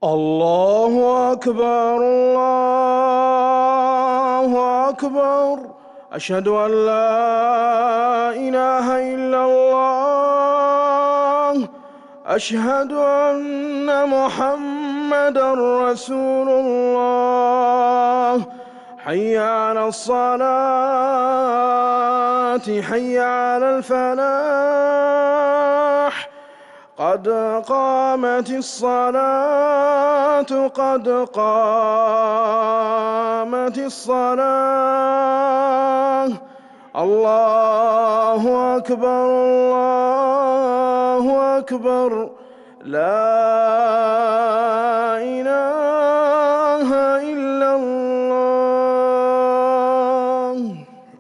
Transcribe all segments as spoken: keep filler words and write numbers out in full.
الله أكبر الله أكبر. أشهد أن لا إله إلا الله. أشهد أن محمدًا رسول الله. حي على الصلاة حي على الفلاح. قد قامت الصلاة قد قامت الصلاة. الله أكبر الله أكبر. لا إله إلا الله.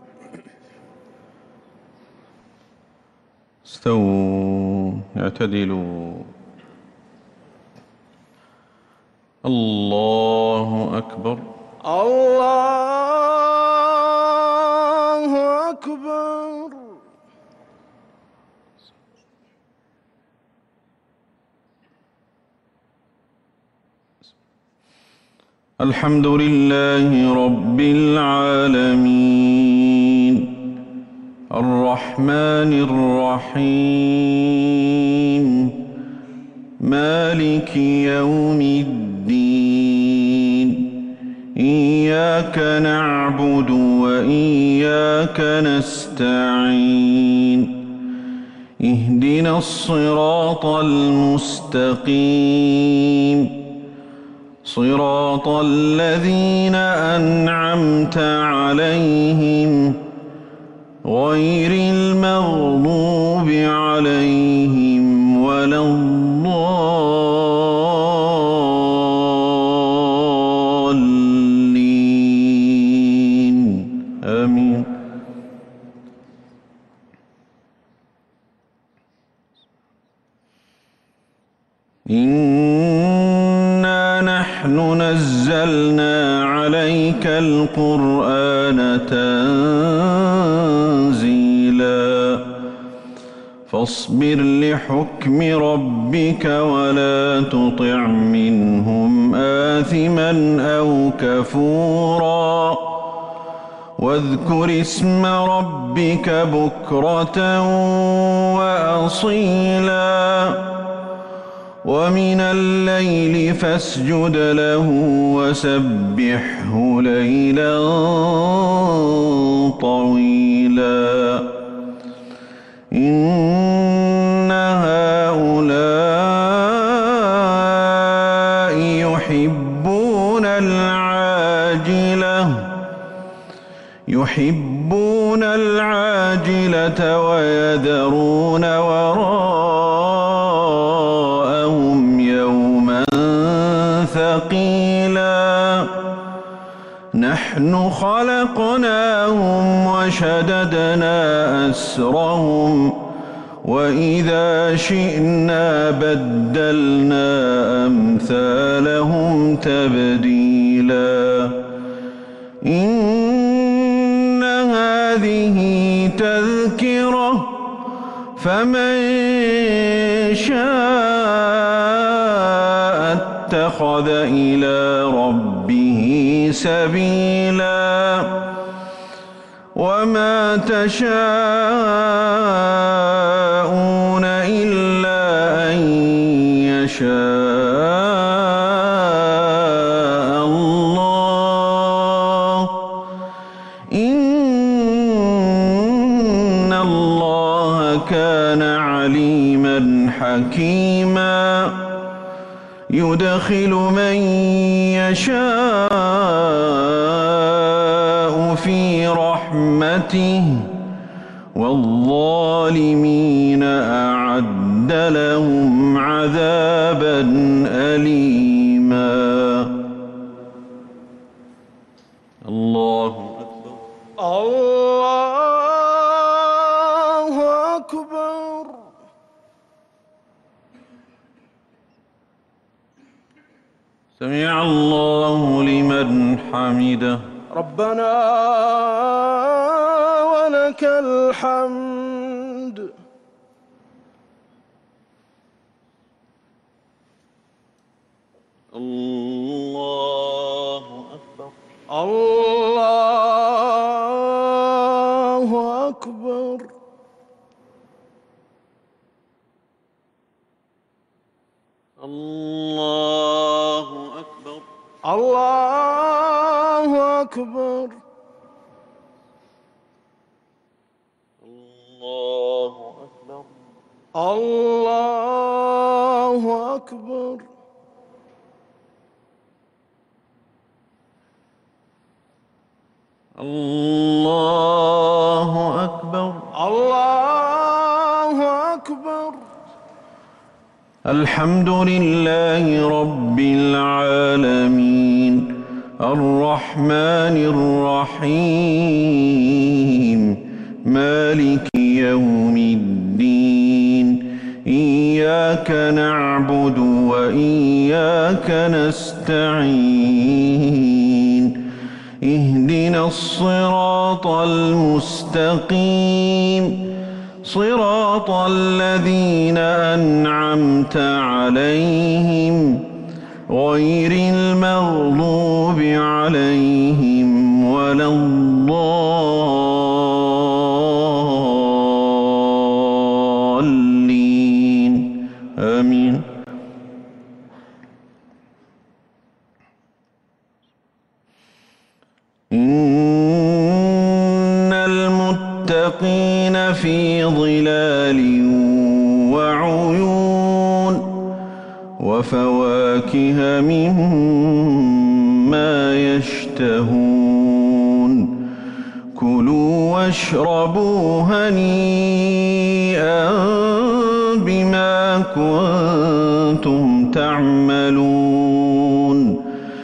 استووا اعتدلوا. الله أكبر الله أكبر. الحمد لله رب العالمين الرحمن الرحيم مالك يوم الدين. إياك نعبد وإياك نستعين. اهدنا الصراط المستقيم صراط الذين أنعمت عليهم غير المغضوب عليهم ولا الضالين. آمين. إنا نحن نزلنا عليك القرآن تنزيلا. فاصبر لحكم ربك ولا تطع منهم آثما أو كفورا. واذكر اسم ربك بكرة وأصيلا. ومن الليل فاسجد له وسبحه ليلا طويلا. إن هؤلاء يحبون العاجلة يحبون العاجلة ويذرون وراءهم يوما ثقيلا. نحن خلقناهم وشددنا أسرهم وإذا شئنا بدلنا أمثالهم تبديلا. إن هذه تذكرة فمن شاء اتخذ إلى ربه سبيلا. وما تشاءون إلا أن يشاء الله. إن الله كان عليما حكيما. يدخل من يشاء في رحمته والظالمين أعد لهم عذابا أليما. الله أكبر الله أكبر. سمع الله لمن حمده. ربنا ولك الحمد. الله أكبر. الله أكبر. الله أكبر. الله أكبر. الله أكبر. الله أكبر. الله أكبر. الله أكبر. الحمد لله رب العالمين الرحمن الرحيم مالك يوم الدين إياك نعبد وإياك نستعين اهدنا الصراط المستقيم صراط الذين أنعمت عليهم غير المغضوب عليهم ولا الضالين آمين. إن المتقين في ظلال وعيون وفواكه مما يشتهون كلوا واشربوا هنيئا بما كنتم تعملون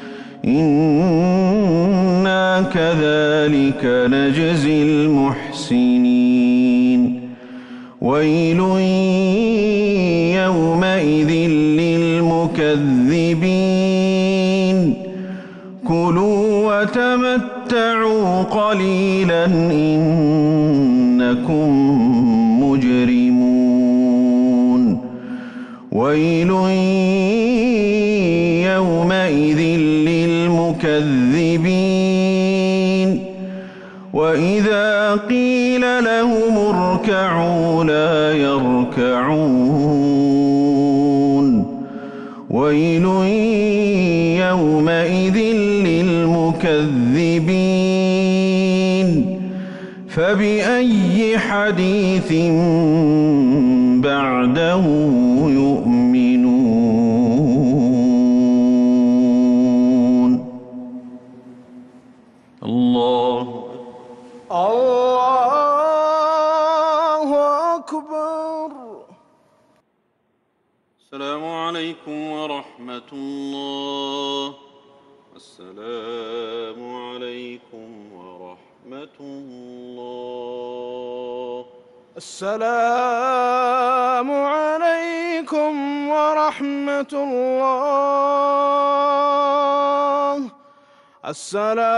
إنا كذلك نجزي المحسنين ويل يومئذ للمكذبين كلوا وتمتعوا قليلا إنكم مجرمون ويل يومئذ للمكذبين وإذا قيل لهم اركعوا لا يركعون ويل يومئذ للمكذبين فبأي حديث بعده يؤمنون. الله الله أكبر. السلام عليكم ورحمة الله. السلام عليكم ورحمة الله. السلام عليكم ورحمة الله.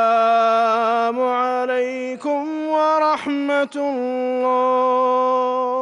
السلام عليكم ورحمة الله.